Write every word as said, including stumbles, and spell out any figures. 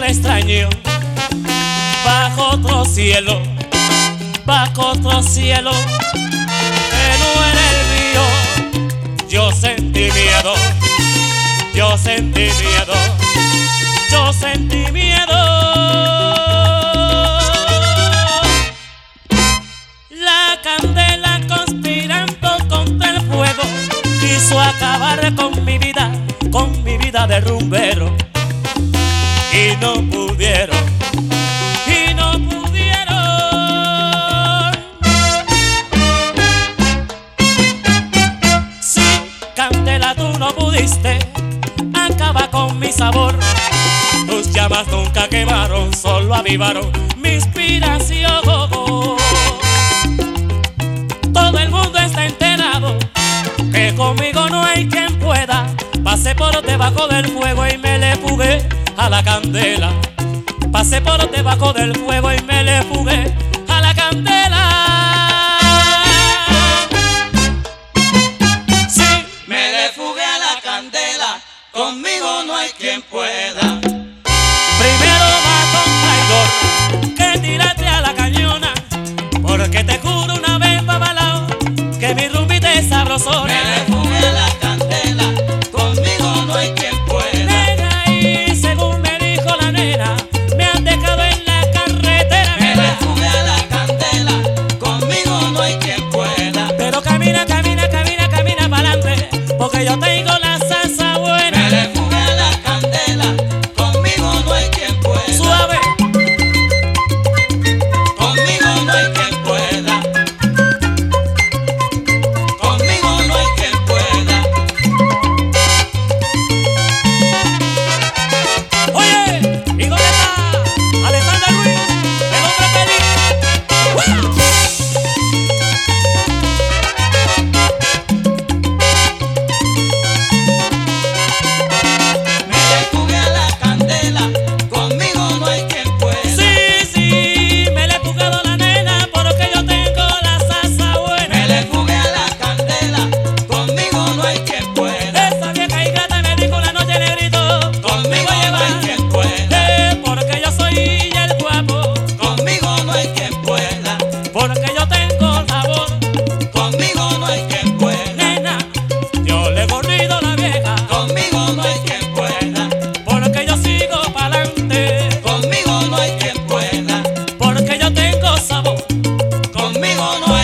extraño bajo otro cielo, bajo otro cielo que no era el mío. Yo sentí miedo, yo sentí miedo, yo sentí miedo. La candela conspirando contra el fuego quiso acabar con mi vida, con mi vida de rumbero. Y no pudieron, y no pudieron. Sí, candela, tú no pudiste acabar con mi sabor. Tus llamas nunca quemaron, solo avivaron mi inspiración. Todo el mundo está enterado que conmigo no hay quien pueda. Pasé por debajo del fuego y me le fugué a la candela. Pasé por debajo del fuego y me le fugué a la candela. Sí, Me le fugué a la candela, conmigo no hay quien pueda. primero va con traidor, que tiraste a la cañona, porque te juro una vez, babalao, que mi rumbita es sabrosona. Me le fugué a la candela, conmigo no hay quien pueda. Nena, y según me dijo la nena, me han dejado en la carretera. Me le fugué a la candela, conmigo no hay quien pueda. Pero camina, camina, camina, camina para adelante, porque yo tengo la salsa buena. Me le fugué a la candela, conmigo no hay quien pueda. Suave, Conmigo no hay quien pueda. Conmigo no hay quien pueda. oye, ¿y dónde está Alexander Ruiz, el hombre feliz? ¡Wow! Me le fugué a la candela, conmigo no hay quien pueda. Sí, sí, me le he jugado la nena porque yo tengo la salsa buena. Me le fugué a la candela, conmigo no hay quien pueda. Esa vieja ingrata me dijo una noche, negrito, Conmigo no hay quien pueda. eh, porque yo soy el guapo, Conmigo no hay quien pueda. porque yo tengo sabor. Conmigo no hay quien pueda. Nena, yo le he corrido la vieja, Conmigo no hay quien pueda. porque yo sigo pa'lante, Conmigo no hay quien pueda. porque yo tengo sabor. Conmigo no